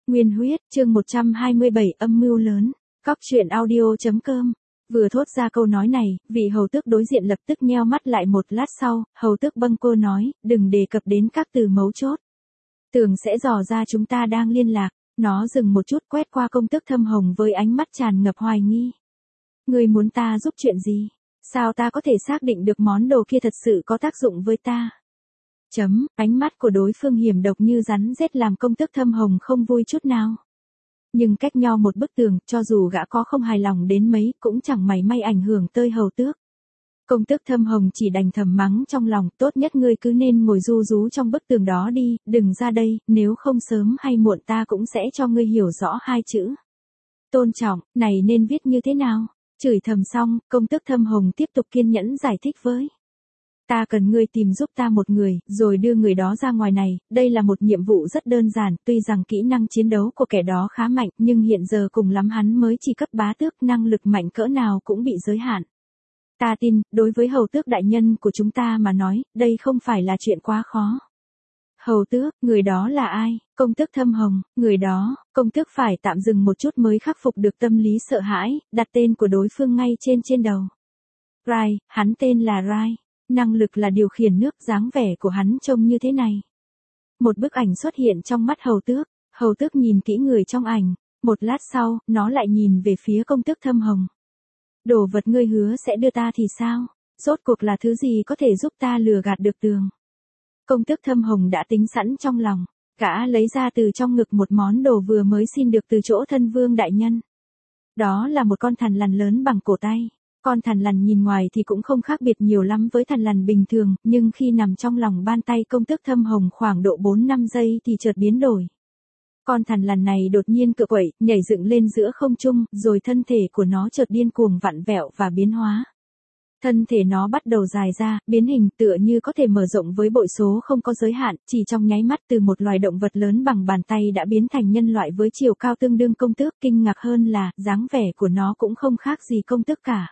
Nguyên huyết, chương 127 âm mưu lớn. Cóc truyện audio.com. Vừa thốt ra câu nói này, vị hầu tước đối diện lập tức nheo mắt lại một lát sau, hầu tước bâng quơ nói, đừng đề cập đến các từ mấu chốt. Tưởng sẽ dò ra chúng ta đang liên lạc, nó dừng một chút quét qua công tước Thâm Hồng với ánh mắt tràn ngập hoài nghi. Ngươi muốn ta giúp chuyện gì? Sao ta có thể xác định được món đồ kia thật sự có tác dụng với ta? Ánh mắt của đối phương hiểm độc như rắn rết làm công tước Thâm Hồng không vui chút nào. Nhưng cách nhau một bức tường, cho dù gã có không hài lòng đến mấy, cũng chẳng mảy may ảnh hưởng tới hầu tước. Công tước Thâm Hồng chỉ đành thầm mắng trong lòng, tốt nhất ngươi cứ nên ngồi ru rú trong bức tường đó đi, đừng ra đây, nếu không sớm hay muộn ta cũng sẽ cho ngươi hiểu rõ hai chữ. Tôn trọng, này nên viết như thế nào? Chửi thầm xong, công tước Thâm Hồng tiếp tục kiên nhẫn giải thích với. Ta cần ngươi tìm giúp ta một người, rồi đưa người đó ra ngoài này, đây là một nhiệm vụ rất đơn giản, tuy rằng kỹ năng chiến đấu của kẻ đó khá mạnh, nhưng hiện giờ cùng lắm hắn mới chỉ cấp bá tước, năng lực mạnh cỡ nào cũng bị giới hạn. Ta tin, đối với hầu tước đại nhân của chúng ta mà nói, đây không phải là chuyện quá khó. Hầu tước, người đó là ai? Công tước Thâm Hồng, người đó, công tước phải tạm dừng một chút mới khắc phục được tâm lý sợ hãi, đặt tên của đối phương ngay trên đầu. Rai, hắn tên là Rai. Năng lực là điều khiển nước, dáng vẻ của hắn trông như thế này. Một bức ảnh xuất hiện trong mắt hầu tước nhìn kỹ người trong ảnh, một lát sau, nó lại nhìn về phía công tước Thâm Hồng. Đồ vật ngươi hứa sẽ đưa ta thì sao? Rốt cuộc là thứ gì có thể giúp ta lừa gạt được tường? Công tước Thâm Hồng đã tính sẵn trong lòng, gã lấy ra từ trong ngực một món đồ vừa mới xin được từ chỗ thân vương đại nhân. Đó là một con thằn lằn lớn bằng cổ tay. Con thằn lằn nhìn ngoài thì cũng không khác biệt nhiều lắm với thằn lằn bình thường, nhưng khi nằm trong lòng bàn tay công tước Thâm Hồng khoảng độ 4-5 giây thì chợt biến đổi. Con thằn lằn này đột nhiên cựa quậy, nhảy dựng lên giữa không trung, rồi thân thể của nó chợt điên cuồng vặn vẹo và biến hóa. Thân thể nó bắt đầu dài ra, biến hình tựa như có thể mở rộng với bội số không có giới hạn, chỉ trong nháy mắt từ một loài động vật lớn bằng bàn tay đã biến thành nhân loại với chiều cao tương đương công tước. Kinh ngạc hơn là, dáng vẻ của nó cũng không khác gì công tước cả.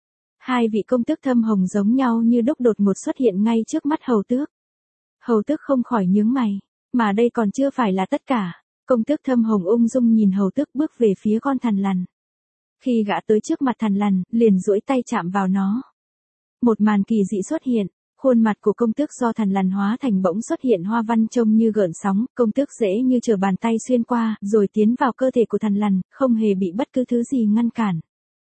Hai vị công tước Thâm Hồng giống nhau như đúc đột ngột xuất hiện ngay trước mắt hầu tước. Hầu tước không khỏi nhướng mày, mà đây còn chưa phải là tất cả. Công tước Thâm Hồng ung dung nhìn hầu tước bước về phía con thằn lằn. Khi gã tới trước mặt thằn lằn, liền duỗi tay chạm vào nó. Một màn kỳ dị xuất hiện, khuôn mặt của công tước do thằn lằn hóa thành bỗng xuất hiện hoa văn trông như gợn sóng, công tước dễ như trở bàn tay xuyên qua, rồi tiến vào cơ thể của thằn lằn, không hề bị bất cứ thứ gì ngăn cản.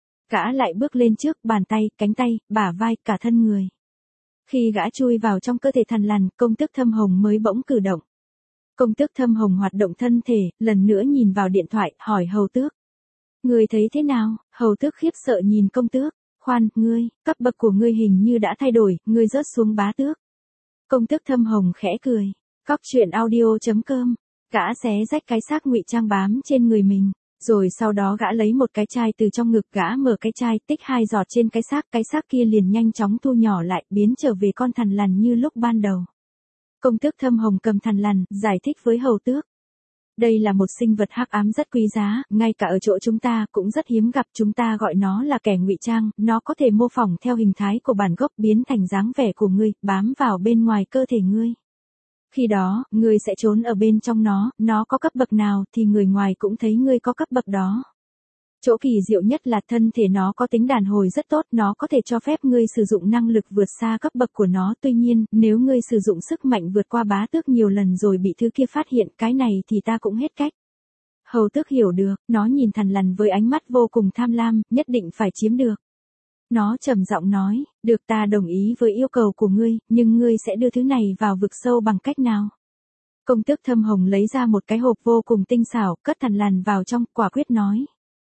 Gã lại bước lên trước, bàn tay, cánh tay, bả vai, cả thân người. Khi gã chui vào trong cơ thể thằn lằn, công tước Thâm Hồng mới bỗng cử động. Công tước Thâm Hồng hoạt động thân thể, lần nữa nhìn vào điện thoại, hỏi hầu tước. Ngươi thấy thế nào? Hầu tước khiếp sợ nhìn công tước. Khoan, ngươi, cấp bậc của ngươi hình như đã thay đổi, ngươi rớt xuống bá tước. Công tước Thâm Hồng khẽ cười. Cóc truyện audio.com. Gã xé rách cái xác ngụy trang bám trên người mình. Rồi sau đó gã lấy một cái chai từ trong ngực, gã mở cái chai, tích 2 giọt trên cái xác kia liền nhanh chóng thu nhỏ lại, biến trở về con thằn lằn như lúc ban đầu. Công tước Thâm Hồng cầm thằn lằn, giải thích với hầu tước. Đây là một sinh vật hắc ám rất quý giá, ngay cả ở chỗ chúng ta cũng rất hiếm gặp, chúng ta gọi nó là kẻ ngụy trang, nó có thể mô phỏng theo hình thái của bản gốc biến thành dáng vẻ của ngươi, bám vào bên ngoài cơ thể ngươi. Khi đó, ngươi sẽ trốn ở bên trong nó có cấp bậc nào thì người ngoài cũng thấy ngươi có cấp bậc đó. Chỗ kỳ diệu nhất là thân thể nó có tính đàn hồi rất tốt, nó có thể cho phép ngươi sử dụng năng lực vượt xa cấp bậc của nó, tuy nhiên, nếu ngươi sử dụng sức mạnh vượt qua bá tước nhiều lần rồi bị thứ kia phát hiện, cái này thì ta cũng hết cách. Hầu tước hiểu được, nó nhìn thằn lằn với ánh mắt vô cùng tham lam, nhất định phải chiếm được. Nó trầm giọng nói, được, ta đồng ý với yêu cầu của ngươi, nhưng ngươi sẽ đưa thứ này vào vực sâu bằng cách nào? Công tước Thâm Hồng lấy ra một cái hộp vô cùng tinh xảo, cất thằn lằn vào trong, quả quyết nói.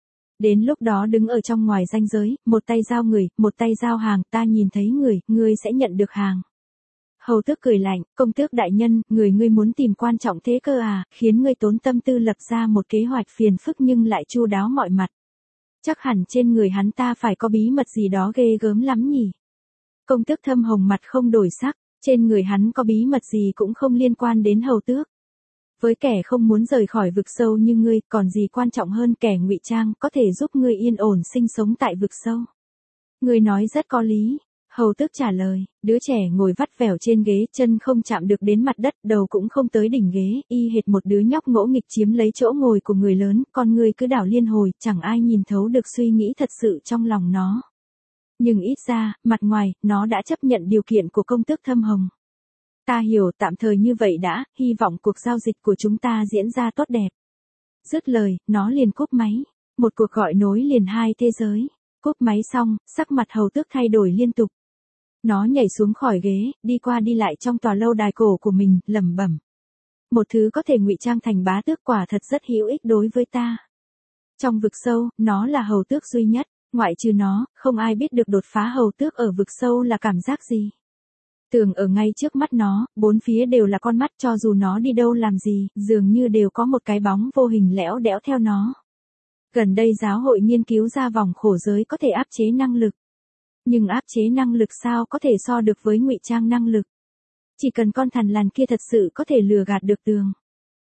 Đến lúc đó đứng ở trong ngoài ranh giới, một tay giao người, một tay giao hàng, ta nhìn thấy người, ngươi sẽ nhận được hàng. Hầu tước cười lạnh, công tước đại nhân, ngươi muốn tìm quan trọng thế cơ à, khiến ngươi tốn tâm tư lập ra một kế hoạch phiền phức nhưng lại chu đáo mọi mặt. Chắc hẳn trên người hắn ta phải có bí mật gì đó ghê gớm lắm nhỉ. Công tước Thâm Hồng mặt không đổi sắc, trên người hắn có bí mật gì cũng không liên quan đến hầu tước. Với kẻ không muốn rời khỏi vực sâu như ngươi, còn gì quan trọng hơn kẻ ngụy trang có thể giúp ngươi yên ổn sinh sống tại vực sâu. Ngươi nói rất có lý. Hầu tước trả lời, đứa trẻ ngồi vắt vẻo trên ghế, chân không chạm được đến mặt đất, đầu cũng không tới đỉnh ghế, y hệt một đứa nhóc ngỗ nghịch chiếm lấy chỗ ngồi của người lớn, con người cứ đảo liên hồi, chẳng ai nhìn thấu được suy nghĩ thật sự trong lòng nó. Nhưng ít ra, mặt ngoài, nó đã chấp nhận điều kiện của công tước Thâm Hồng. Ta hiểu, tạm thời như vậy đã, hy vọng cuộc giao dịch của chúng ta diễn ra tốt đẹp. Dứt lời, nó liền cúp máy. Một cuộc gọi nối liền hai thế giới. Cúp máy xong, sắc mặt hầu tước thay đổi liên tục. Nó nhảy xuống khỏi ghế, đi qua đi lại trong tòa lâu đài cổ của mình, lẩm bẩm. Một thứ có thể ngụy trang thành bá tước quả thật rất hữu ích đối với ta. Trong vực sâu, nó là hầu tước duy nhất, ngoại trừ nó, không ai biết được đột phá hầu tước ở vực sâu là cảm giác gì. Tường ở ngay trước mắt nó, bốn phía đều là con mắt, cho dù nó đi đâu làm gì, dường như đều có một cái bóng vô hình lẽo đẽo theo nó. Gần đây giáo hội nghiên cứu ra vòng khổ giới có thể áp chế năng lực. Nhưng áp chế năng lực sao có thể so được với ngụy trang năng lực. Chỉ cần con thằn lằn kia thật sự có thể lừa gạt được Tường.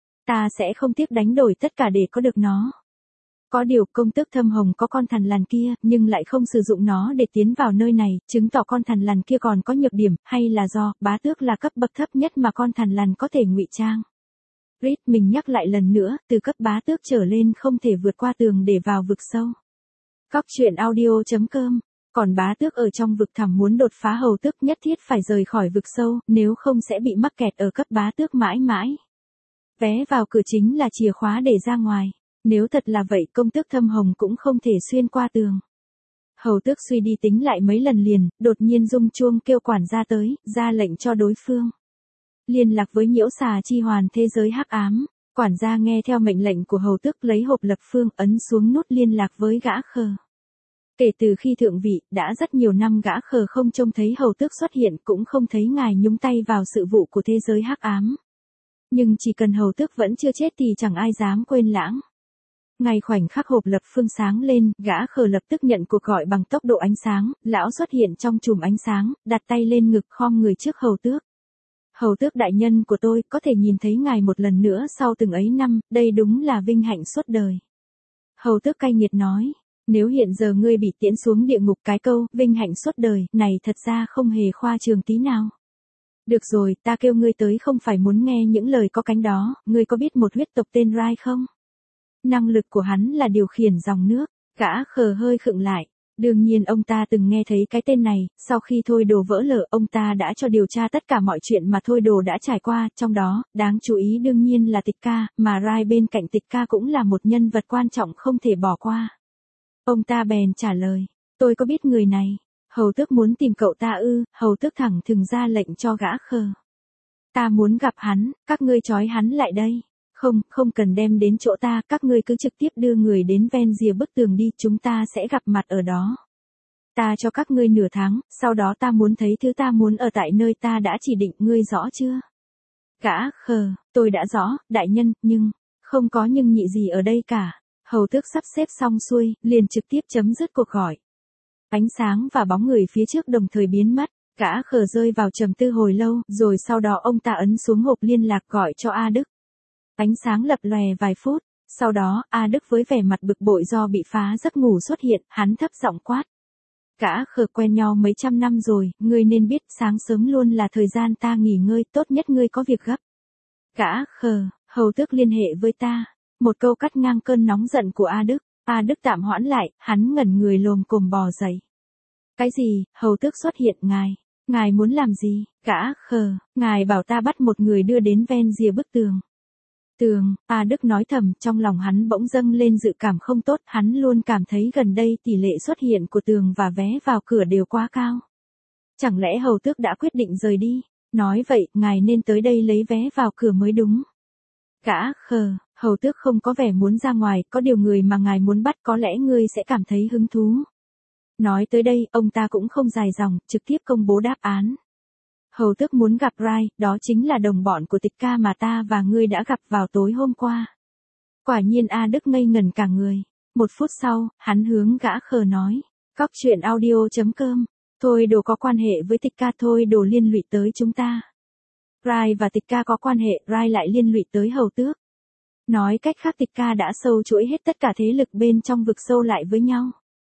Ta sẽ không tiếc đánh đổi tất cả để có được nó. Có điều công tước Thâm Hồng có con thằn lằn kia, nhưng lại không sử dụng nó để tiến vào nơi này, chứng tỏ con thằn lằn kia còn có nhược điểm, hay là do bá tước là cấp bậc thấp nhất mà con thằn lằn có thể ngụy trang. Reed mình nhắc lại lần nữa, từ cấp bá tước trở lên không thể vượt qua tường để vào vực sâu. Cóc truyện audio.com. Còn bá tước ở trong vực thẳm muốn đột phá hầu tước nhất thiết phải rời khỏi vực sâu, nếu không sẽ bị mắc kẹt ở cấp bá tước mãi mãi. Vé vào cửa chính là chìa khóa để ra ngoài. Nếu thật là vậy, công tước Thâm Hồng cũng không thể xuyên qua tường. Hầu tước suy đi tính lại mấy lần liền, đột nhiên rung chuông kêu quản gia tới, ra lệnh cho đối phương liên lạc với nhiễu xà chi hoàn thế giới hắc ám. Quản gia nghe theo mệnh lệnh của hầu tước, lấy hộp lập phương ấn xuống nút liên lạc với gã khờ. Kể từ khi thượng vị, đã rất nhiều năm gã khờ không trông thấy hầu tước xuất hiện, cũng không thấy ngài nhúng tay vào sự vụ của thế giới hắc ám. Nhưng chỉ cần hầu tước vẫn chưa chết thì chẳng ai dám quên lãng. Ngay khoảnh khắc hộp lập phương sáng lên, gã khờ lập tức nhận cuộc gọi bằng tốc độ ánh sáng, lão xuất hiện trong chùm ánh sáng, đặt tay lên ngực khom người trước hầu tước. Hầu tước đại nhân của tôi, có thể nhìn thấy ngài một lần nữa sau từng ấy năm, đây đúng là vinh hạnh suốt đời. Hầu tước cay nghiệt nói, nếu hiện giờ ngươi bị tiễn xuống địa ngục, cái câu, vinh hạnh suốt đời, này thật ra không hề khoa trương tí nào. Được rồi, ta kêu ngươi tới không phải muốn nghe những lời có cánh đó, ngươi có biết một huyết tộc tên Rai không? Năng lực của hắn là điều khiển dòng nước, gã khờ hơi khựng lại. Đương nhiên ông ta từng nghe thấy cái tên này, sau khi Thôi Đồ vỡ lở, ông ta đã cho điều tra tất cả mọi chuyện mà Thôi Đồ đã trải qua, trong đó, đáng chú ý đương nhiên là Tịch Ca, mà Rai bên cạnh Tịch Ca cũng là một nhân vật quan trọng không thể bỏ qua. Ông ta bèn trả lời, tôi có biết người này. Hầu tước muốn tìm cậu ta ư? Hầu tước thẳng thừng ra lệnh cho gã khờ. Ta muốn gặp hắn, các ngươi trói hắn lại đây. Không cần đem đến chỗ ta, các ngươi cứ trực tiếp đưa người đến ven rìa bức tường đi, chúng ta sẽ gặp mặt ở đó. Ta cho các ngươi nửa tháng, sau đó ta muốn thấy thứ ta muốn ở tại nơi ta đã chỉ định, ngươi rõ chưa? Gã khờ, tôi đã rõ, đại nhân, nhưng, không có nhưng nhị gì ở đây cả. Hầu tước sắp xếp xong xuôi, liền trực tiếp chấm dứt cuộc gọi. Ánh sáng và bóng người phía trước đồng thời biến mất, gã khờ rơi vào trầm tư hồi lâu, rồi sau đó ông ta ấn xuống hộp liên lạc gọi cho A Đức. Ánh sáng lập lòe vài phút, sau đó, A Đức với vẻ mặt bực bội do bị phá giấc ngủ xuất hiện, hắn thấp giọng quát. Gã khờ, quen nhau mấy trăm năm rồi, ngươi nên biết sáng sớm luôn là thời gian ta nghỉ ngơi, tốt nhất ngươi có việc gấp. Gã khờ, hầu tước liên hệ với ta. Một câu cắt ngang cơn nóng giận của A Đức. A Đức tạm hoãn lại, hắn ngẩn người lồm cồm bò dậy. Cái gì? Hầu tước xuất hiện, ngài muốn làm gì? Gã khờ, ngài bảo ta bắt một người đưa đến ven rìa bức tường. Tường, A Đức nói thầm, trong lòng hắn bỗng dâng lên dự cảm không tốt, hắn luôn cảm thấy gần đây tỷ lệ xuất hiện của tường và vé vào cửa đều quá cao. Chẳng lẽ hầu tước đã quyết định rời đi? Nói vậy, ngài nên tới đây lấy vé vào cửa mới đúng. Gã khờ, hầu tước không có vẻ muốn ra ngoài, có điều người mà ngài muốn bắt có lẽ ngươi sẽ cảm thấy hứng thú. Nói tới đây, ông ta cũng không dài dòng, trực tiếp công bố đáp án. Hầu tước muốn gặp Rai, đó chính là đồng bọn của Tịch Ca mà ta và ngươi đã gặp vào tối hôm qua. Quả nhiên A Đức ngây ngẩn cả người. Một phút sau, hắn hướng gã khờ nói. Cóc truyện audio.com. Thôi Đồ có quan hệ với Tịch Ca, Thôi Đồ liên lụy tới chúng ta. Rai và Tịch Ca có quan hệ, Rai lại liên lụy tới hầu tước. Nói cách khác, Tịch Ca đã sâu chuỗi hết tất cả thế lực bên trong vực sâu lại với nhau.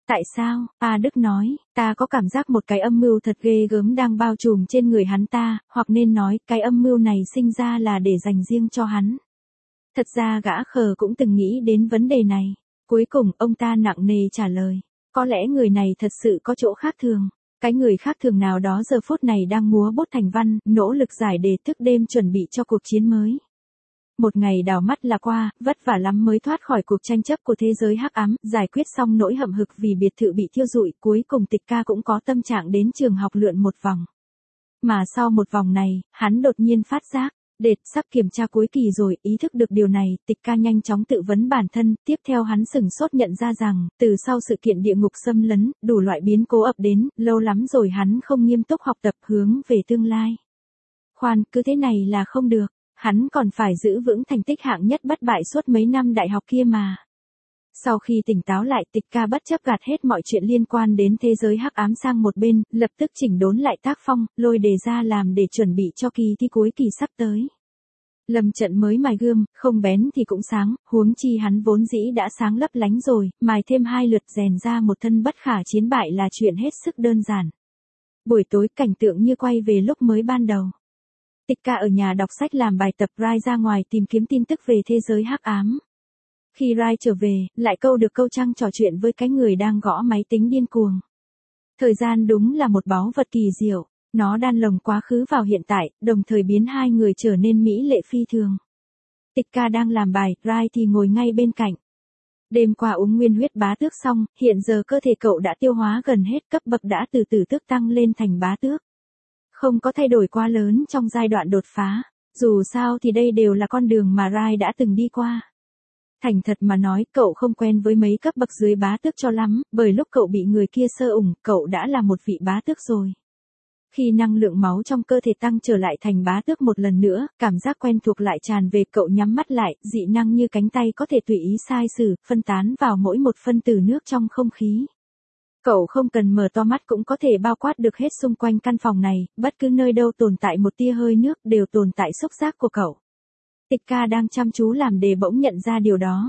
Tại sao? A Đức nói, ta có cảm giác một cái âm mưu thật ghê gớm đang bao trùm trên người hắn ta, hoặc nên nói, cái âm mưu này sinh ra là để dành riêng cho hắn. Thật ra gã khờ cũng từng nghĩ đến vấn đề này. Cuối cùng ông ta nặng nề trả lời, có lẽ người này thật sự có chỗ khác thường. Cái người khác thường nào đó giờ phút này đang múa bút thành văn, nỗ lực giải đề thức đêm chuẩn bị cho cuộc chiến mới. Một ngày đảo mắt là qua, vất vả lắm mới thoát khỏi cuộc tranh chấp của thế giới hắc ám, giải quyết xong nỗi hậm hực vì biệt thự bị thiêu rụi, cuối cùng Tịch Ca cũng có tâm trạng đến trường học lượn một vòng. Mà sau một vòng này, hắn đột nhiên phát giác, đệt, sắp kiểm tra cuối kỳ rồi, ý thức được điều này, Tịch Ca nhanh chóng tự vấn bản thân, tiếp theo hắn sửng sốt nhận ra rằng, từ sau sự kiện địa ngục xâm lấn, đủ loại biến cố ập đến, lâu lắm rồi hắn không nghiêm túc học tập hướng về tương lai. Khoan, cứ thế này là không được. Hắn còn phải giữ vững thành tích hạng nhất bất bại suốt mấy năm đại học kia mà. Sau khi tỉnh táo lại, Tịch Ca bất chấp gạt hết mọi chuyện liên quan đến thế giới hắc ám sang một bên, lập tức chỉnh đốn lại tác phong, lôi đề ra làm để chuẩn bị cho kỳ thi cuối kỳ sắp tới. Lâm Trận mới mài gươm, không bén thì cũng sáng, huống chi hắn vốn dĩ đã sáng lấp lánh rồi, mài thêm 2 lượt rèn ra một thân bất khả chiến bại là chuyện hết sức đơn giản. Buổi tối cảnh tượng như quay về lúc mới ban đầu. Tịch Ca ở nhà đọc sách làm bài tập, Rai ra ngoài tìm kiếm tin tức về thế giới hắc ám. Khi Rai trở về, lại câu được câu trăng trò chuyện với cái người đang gõ máy tính điên cuồng. Thời gian đúng là một báu vật kỳ diệu, nó đan lồng quá khứ vào hiện tại, đồng thời biến hai người trở nên mỹ lệ phi thường. Tịch Ca đang làm bài, Rai thì ngồi ngay bên cạnh. Đêm qua uống nguyên huyết bá tước xong, hiện giờ cơ thể cậu đã tiêu hóa gần hết, cấp bậc đã từ từ tước tăng lên thành bá tước. Không có thay đổi quá lớn trong giai đoạn đột phá, dù sao thì đây đều là con đường mà Rai đã từng đi qua. Thành thật mà nói, cậu không quen với mấy cấp bậc dưới bá tước cho lắm, bởi lúc cậu bị người kia sơ ủng, cậu đã là một vị bá tước rồi. Khi năng lượng máu trong cơ thể tăng trở lại thành bá tước một lần nữa, cảm giác quen thuộc lại tràn về, cậu nhắm mắt lại, dị năng như cánh tay có thể tùy ý sai sử, phân tán vào mỗi một phân tử nước trong không khí. Cậu không cần mở to mắt cũng có thể bao quát được hết xung quanh căn phòng này, bất cứ nơi đâu tồn tại một tia hơi nước đều tồn tại xúc giác của cậu. Tịch Ca đang chăm chú làm đề bỗng nhận ra điều đó.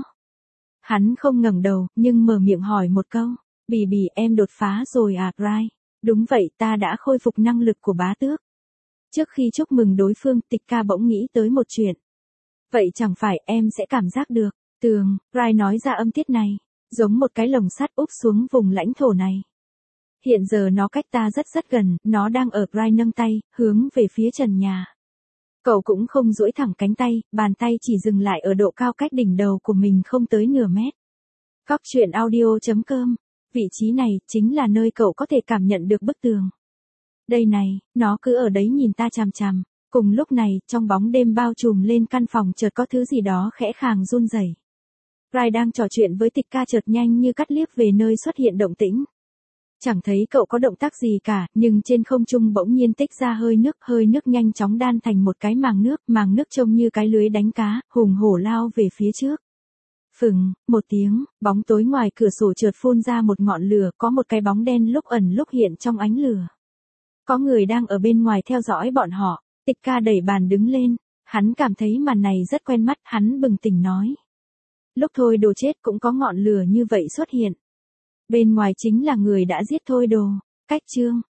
Hắn không ngẩng đầu, nhưng mở miệng hỏi một câu, Bì Bì em đột phá rồi à, Rai? Đúng vậy, ta đã khôi phục năng lực của bá tước. Trước khi chúc mừng đối phương, Tịch Ca bỗng nghĩ tới một chuyện. Vậy chẳng phải em sẽ cảm giác được, tường, Rai nói ra âm tiết này. Giống một cái lồng sắt úp xuống vùng lãnh thổ này. Hiện giờ nó cách ta rất gần, nó đang ở. Rai nâng tay, hướng về phía trần nhà. Cậu cũng không duỗi thẳng cánh tay, bàn tay chỉ dừng lại ở độ cao cách đỉnh đầu của mình không tới nửa mét. Góc truyện audio.com. Vị trí này chính là nơi cậu có thể cảm nhận được bức tường. Đây này, nó cứ ở đấy nhìn ta chằm chằm. Cùng lúc này, trong bóng đêm bao trùm lên căn phòng chợt có thứ gì đó khẽ khàng run rẩy. Rai đang trò chuyện với Tịch Ca chợt nhanh như cắt liếc về nơi xuất hiện động tĩnh. Chẳng thấy cậu có động tác gì cả, nhưng trên không trung bỗng nhiên tích ra hơi nước nhanh chóng đan thành một cái màng nước trông như cái lưới đánh cá, hùng hổ lao về phía trước. Phừng, một tiếng, bóng tối ngoài cửa sổ chợt phun ra một ngọn lửa, có một cái bóng đen lúc ẩn lúc hiện trong ánh lửa. Có người đang ở bên ngoài theo dõi bọn họ. Tịch Ca đẩy bàn đứng lên, hắn cảm thấy màn này rất quen mắt, hắn bừng tỉnh nói. Lúc Thôi Đồ chết cũng có ngọn lửa như vậy xuất hiện. Bên ngoài chính là người đã giết Thôi Đồ. Cách chương